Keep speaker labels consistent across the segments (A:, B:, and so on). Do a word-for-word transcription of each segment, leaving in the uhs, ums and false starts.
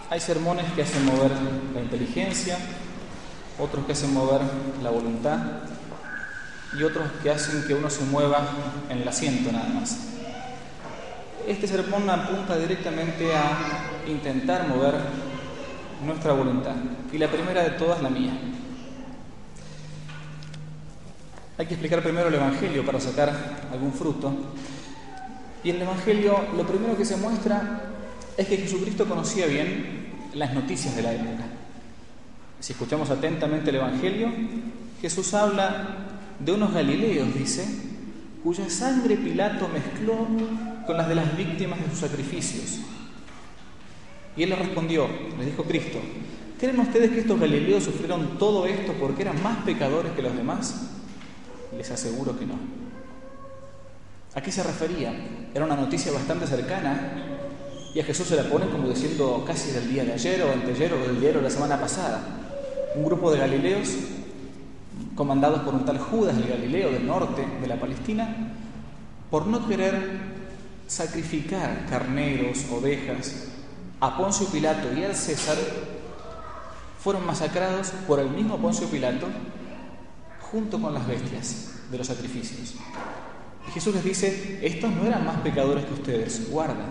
A: Hay sermones que hacen mover la inteligencia, otros que hacen mover la voluntad y otros que hacen que uno se mueva en el asiento nada más. Este sermón apunta directamente a intentar mover nuestra voluntad, y la primera de todas la mía. Hay que explicar primero el Evangelio para sacar algún fruto. Y en el Evangelio lo primero que se muestra es que Jesucristo conocía bien las noticias de la época. Si escuchamos atentamente el Evangelio, Jesús habla de unos galileos, dice, cuya sangre Pilato mezcló con las de las víctimas de sus sacrificios. Y él le respondió, le dijo Cristo, ¿creen ustedes que estos galileos sufrieron todo esto porque eran más pecadores que los demás? Les aseguro que no. ¿A qué se refería? Era una noticia bastante cercana y a Jesús se la ponen como diciendo casi del día de ayer o anteayer o del día de la semana pasada. Un grupo de galileos comandados por un tal Judas el Galileo del norte de la Palestina, por no querer sacrificar carneros, ovejas a Poncio Pilato y al César, fueron masacrados por el mismo Poncio Pilato junto con las bestias de los sacrificios. Y Jesús les dice, estos no eran más pecadores que ustedes, guarda.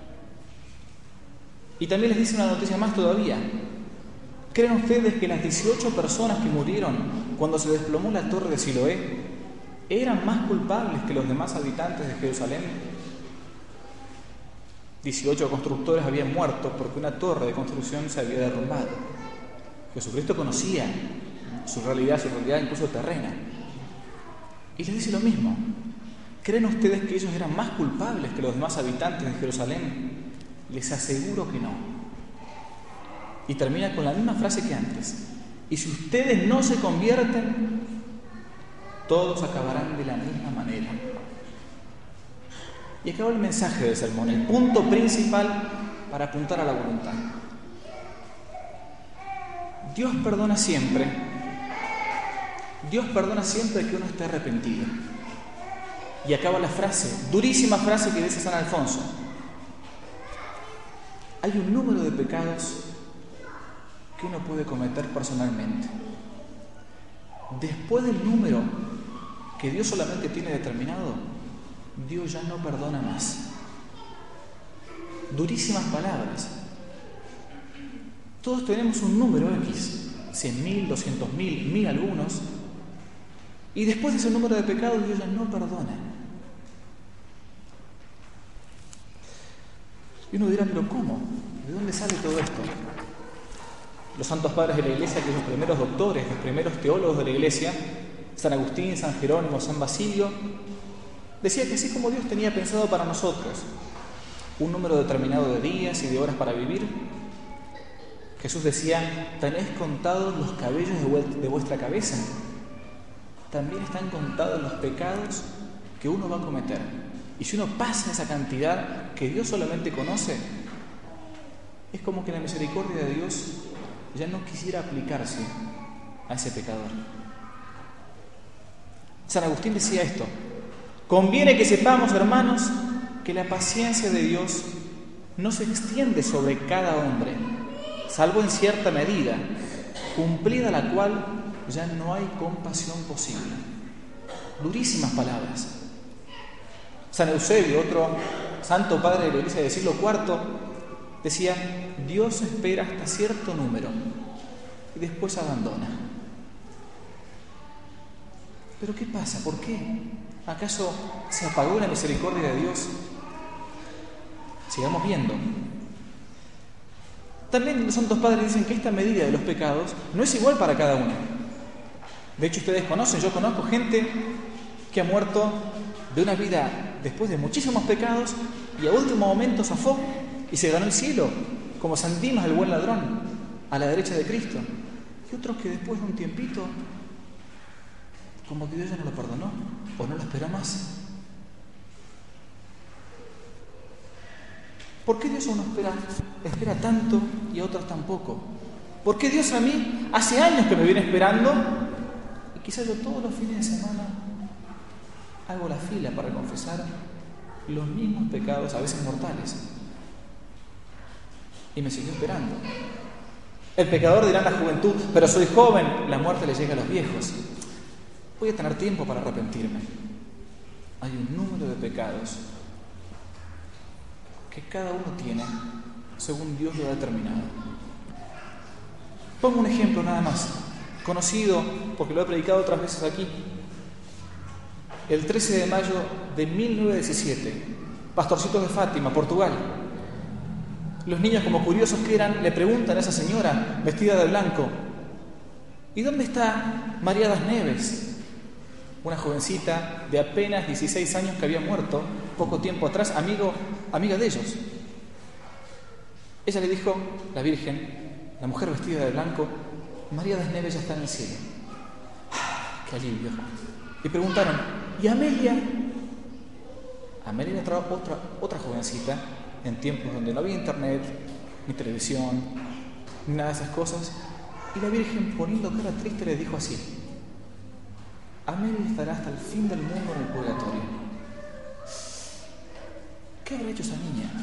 A: Y también les dice una noticia más todavía. ¿Creen ustedes que las dieciocho personas que murieron cuando se desplomó la torre de Siloé eran más culpables que los demás habitantes de Jerusalén? dieciocho constructores habían muerto porque una torre de construcción se había derrumbado. Jesucristo conocía su realidad, su realidad incluso terrena. Y les dice lo mismo. ¿Creen ustedes que ellos eran más culpables que los demás habitantes de Jerusalén? Les aseguro que no. Y termina con la misma frase que antes. Y si ustedes no se convierten, todos acabarán de la misma manera. Y acaba el mensaje del sermón, el punto principal para apuntar a la voluntad. Dios perdona siempre. Dios perdona siempre que uno esté arrepentido. Y acaba la frase, durísima frase que dice San Alfonso. Hay un número de pecados que uno puede cometer personalmente. Después del número que Dios solamente tiene determinado, Dios ya no perdona más. Durísimas palabras. Todos tenemos un número X, cien mil, doscientos mil, mil algunos, y después de ese número de pecados Dios ya no perdona. Y uno dirá, ¿pero cómo? ¿De dónde sale todo esto? Los santos padres de la Iglesia, que son los primeros doctores, los primeros teólogos de la Iglesia, San Agustín, San Jerónimo, San Basilio, decía que así como Dios tenía pensado para nosotros un número determinado de días y de horas para vivir, Jesús decía, tenéis contados los cabellos de vuestra cabeza, también están contados los pecados que uno va a cometer. Y si uno pasa esa cantidad que Dios solamente conoce, es como que la misericordia de Dios ya no quisiera aplicarse a ese pecador. San Agustín decía esto: conviene que sepamos, hermanos, que la paciencia de Dios no se extiende sobre cada hombre, salvo en cierta medida, cumplida la cual ya no hay compasión posible. Durísimas palabras. San Eusebio, otro santo padre de la Iglesia del siglo cuarto, decía, Dios espera hasta cierto número y después abandona. ¿Pero qué pasa? ¿Por qué? ¿Acaso se apagó la misericordia de Dios? Sigamos viendo. También los santos padres dicen que esta medida de los pecados no es igual para cada uno. De hecho, ustedes conocen, yo conozco gente que ha muerto de una vida después de muchísimos pecados y a último momento zafó y se ganó el cielo, como San Dimas, el buen ladrón, a la derecha de Cristo. Y otros que después de un tiempito, como que Dios ya no lo perdonó o no lo esperó más. ¿Por qué Dios a uno espera, espera tanto y a otros tan poco? ¿Por qué Dios a mí hace años que me viene esperando y quizás yo todos los fines de semana hago la fila para confesar los mismos pecados, a veces mortales? Y me siguió esperando. El pecador dirá en la juventud, pero soy joven, la muerte le llega a los viejos. Voy a tener tiempo para arrepentirme. Hay un número de pecados que cada uno tiene según Dios lo ha determinado. Pongo un ejemplo nada más, conocido porque lo he predicado otras veces aquí. El trece de mayo de mil novecientos diecisiete, Pastorcitos de Fátima, Portugal. Los niños, como curiosos que eran, le preguntan a esa señora vestida de blanco: ¿y dónde está María das Neves? Una jovencita de apenas dieciséis años que había muerto poco tiempo atrás, amigo, amiga de ellos. Ella le dijo, la Virgen, la mujer vestida de blanco: María das Neves ya está en el cielo. ¡Qué alivio! Y preguntaron: ¿y Amelia? Amelia era otra, otra jovencita en tiempos donde no había internet, ni televisión, ni nada de esas cosas. Y la Virgen, poniendo cara triste, le dijo así: Amelia estará hasta el fin del mundo en el purgatorio. ¿Qué habrá hecho esa niña?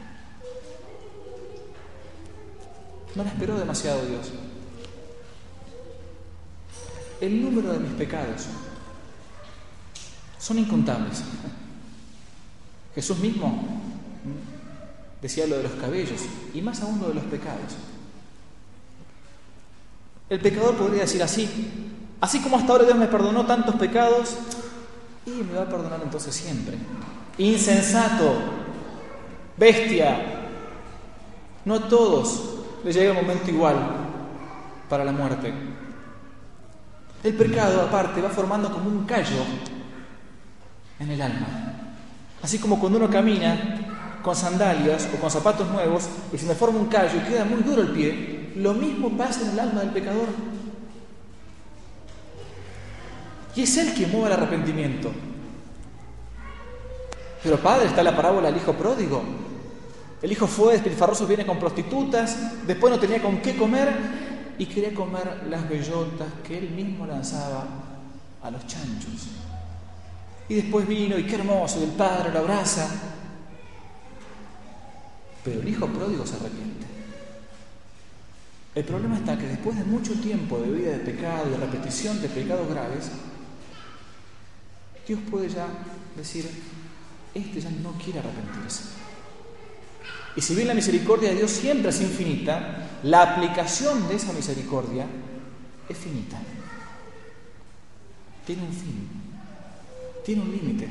A: No la esperó demasiado Dios. El número de mis pecados son incontables. Jesús mismo decía lo de los cabellos, y más aún lo de los pecados. El pecador podría decir así: así como hasta ahora Dios me perdonó tantos pecados, y me va a perdonar entonces siempre. Insensato, bestia, no a todos les llega el momento igual para la muerte. El pecado, aparte, va formando como un callo en el alma. Así como cuando uno camina con sandalias o con zapatos nuevos y se me forma un callo y queda muy duro el pie, lo mismo pasa en el alma del pecador. Y es Él quien mueve el arrepentimiento. Pero padre, está la parábola del hijo pródigo. El hijo fue, despilfarró sus bienes con prostitutas, después no tenía con qué comer y quería comer las bellotas que él mismo lanzaba a los chanchos. Y después vino, y qué hermoso, y el padre lo abraza. Pero el hijo pródigo se arrepiente. El problema está que después de mucho tiempo de vida de pecado y de repetición de pecados graves, Dios puede ya decir: este ya no quiere arrepentirse. Y si bien la misericordia de Dios siempre es infinita, la aplicación de esa misericordia es finita. Tiene un fin, tiene un límite.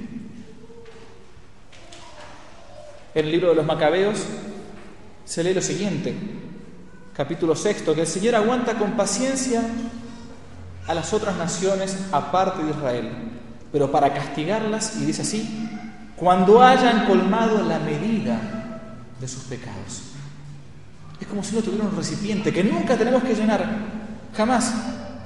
A: En el libro de los Macabeos se lee lo siguiente, capítulo sexto, que el Señor aguanta con paciencia a las otras naciones aparte de Israel, pero para castigarlas, y dice así: cuando hayan colmado la medida de sus pecados. Es como si uno tuviera un recipiente que nunca tenemos que llenar, jamás.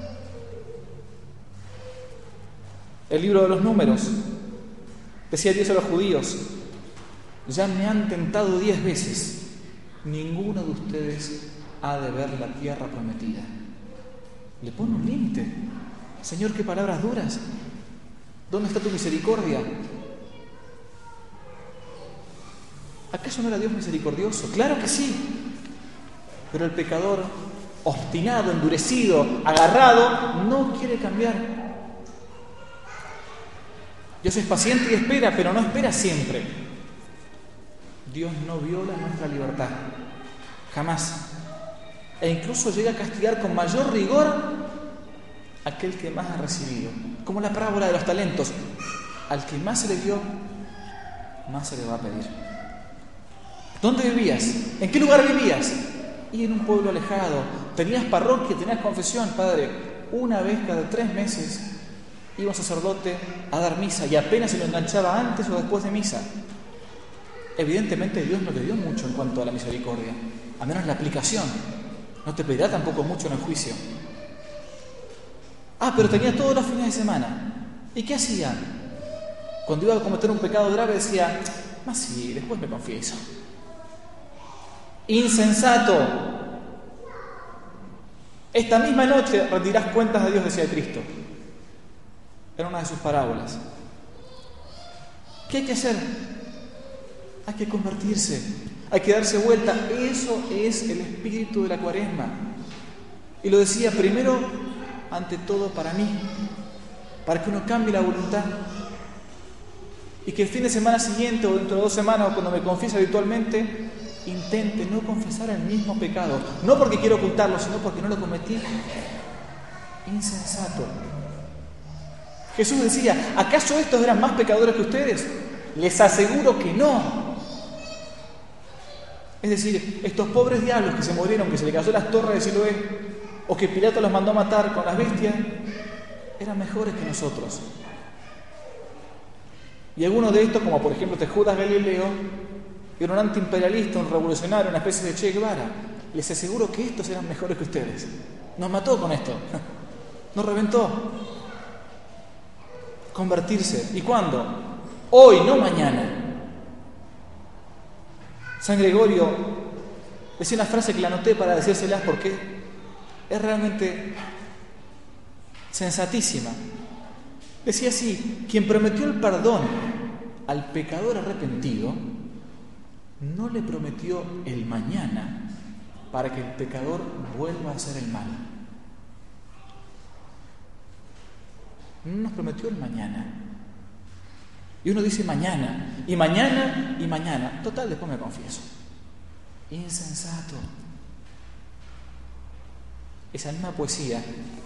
A: El libro de los Números decía Dios a los judíos: ya me han tentado diez veces, ninguno de ustedes ha de ver la tierra prometida. Le pone un límite. Señor, qué palabras duras. ¿Dónde está tu misericordia? ¿Acaso no era Dios misericordioso? Claro que sí. Pero el pecador, obstinado, endurecido, agarrado, no quiere cambiar. Dios es paciente y espera, pero no espera siempre. Dios no viola nuestra libertad, jamás. E incluso llega a castigar con mayor rigor a aquel que más ha recibido. Como la parábola de los talentos. Al que más se le dio, más se le va a pedir. ¿Dónde vivías? ¿En qué lugar vivías? Y en un pueblo alejado. ¿Tenías parroquia? ¿Tenías confesión? Padre, una vez cada tres meses iba un sacerdote a dar misa y apenas se lo enganchaba antes o después de misa. Evidentemente Dios no te dio mucho en cuanto a la misericordia, a menos la aplicación. No te pedirá tampoco mucho en el juicio. Ah, pero tenía todos los fines de semana. ¿Y qué hacía? Cuando iba a cometer un pecado grave decía: más sí, después me confieso. Insensato. Esta misma noche rendirás cuentas a Dios, decía Cristo. Era una de sus parábolas. ¿Qué hay que hacer? Hay que convertirse. hay que darse vuelta. Eso es el espíritu de la Cuaresma. Y lo decía primero, ante todo, para mí, para que uno cambie la voluntad y que el fin de semana siguiente o dentro de dos semanas o cuando me confiese habitualmente, intente no confesar el mismo pecado, no porque quiero ocultarlo, sino porque no lo cometí. Insensato. Jesús decía, ¿acaso estos eran más pecadores que ustedes? Les aseguro que no. Es decir, estos pobres diablos que se murieron, que se le cayó las torres de Siloé, o que Pilato los mandó a matar con las bestias, eran mejores que nosotros. Y algunos de estos, como por ejemplo este Judas Galileo, era un antiimperialista, un revolucionario, una especie de Che Guevara. Les aseguro que estos eran mejores que ustedes. Nos mató con esto. Nos reventó. Convertirse. ¿Y cuándo? Hoy, no mañana. San Gregorio decía una frase que la anoté para decírselas porque es realmente sensatísima. Decía así: quien prometió el perdón al pecador arrepentido, no le prometió el mañana para que el pecador vuelva a hacer el mal. No nos prometió el mañana. Y uno dice mañana, y mañana, y mañana. Total, después me confieso. Insensato. Esa misma poesía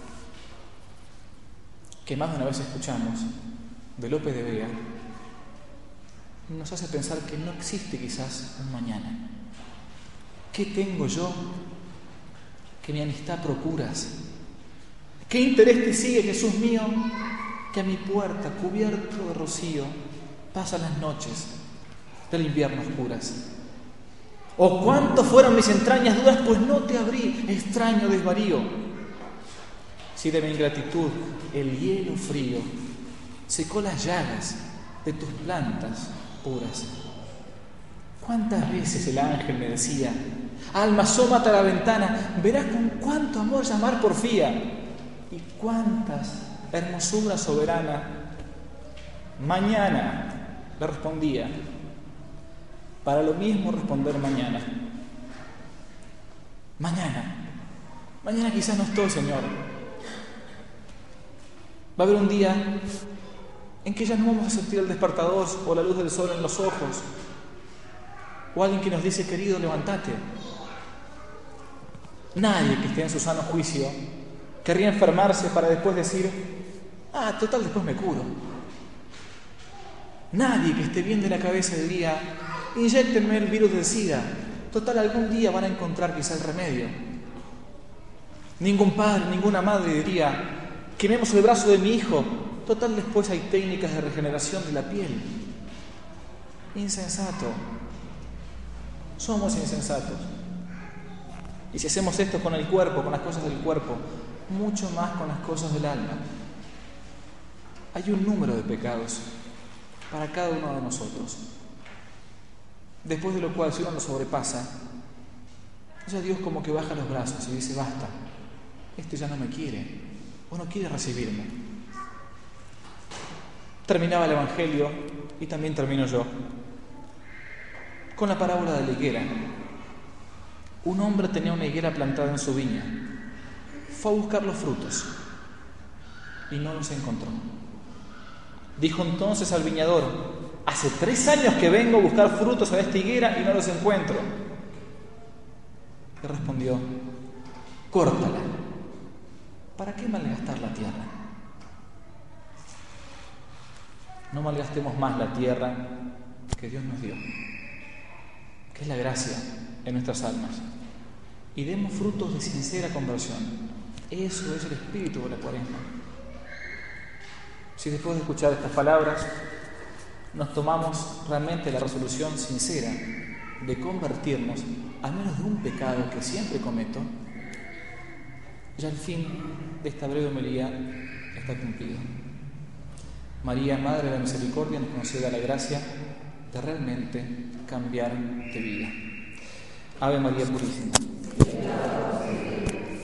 A: que más de una vez escuchamos de Lope de Vega nos hace pensar que no existe quizás un mañana. ¿Qué tengo yo que mi amistad procuras? ¿Qué interés te sigue, Jesús mío, que a mi puerta, cubierto de rocío, pasan las noches del invierno oscuras? ¿O cuánto fueron mis entrañas duras, pues no te abrí, extraño desvarío? Si de mi ingratitud el hielo frío secó las llagas de tus plantas puras. ¿Cuántas veces el ángel me decía: alma, asómate a la ventana, verás con cuánto amor llamar porfía? Y cuántas hermosura soberana. Mañana, le respondía. Para lo mismo responder mañana. Mañana. Mañana quizás no estoy, Señor. Va a haber un día en que ya no vamos a sentir el despertador o la luz del sol en los ojos, o alguien que nos dice: querido, levántate. Nadie que esté en su sano juicio querría enfermarse para después decir: ah, total, después me curo. Nadie que esté bien de la cabeza diría: inyéctenme el virus del SIDA, total, algún día van a encontrar quizá el remedio. Ningún padre, ninguna madre diría: quememos el brazo de mi hijo, total, después hay técnicas de regeneración de la piel. Insensato. Somos insensatos. Y si hacemos esto con el cuerpo, con las cosas del cuerpo, mucho más con las cosas del alma. Hay un número de pecados para cada uno de nosotros, después de lo cual, si uno lo sobrepasa, ya Dios como que baja los brazos y dice: basta, este ya no me quiere o no quiere recibirme. Terminaba el Evangelio y también termino yo con la parábola de la higuera. Un hombre tenía una higuera plantada en su viña. Fue a buscar los frutos y no los encontró. Dijo entonces al viñador: hace tres años que vengo a buscar frutos a esta higuera y no los encuentro. Le respondió: córtala. ¿Para qué malgastar la tierra? No malgastemos más la tierra que Dios nos dio, que es la gracia en nuestras almas, y demos frutos de sincera conversión. Eso es el espíritu de la Cuaresma. Si después de escuchar estas palabras nos tomamos realmente la resolución sincera de convertirnos, al menos de un pecado que siempre cometo, ya el fin de esta breve homilía está cumplido. María, Madre de la Misericordia, nos conceda la gracia de realmente cambiar de vida. Ave María Purísima.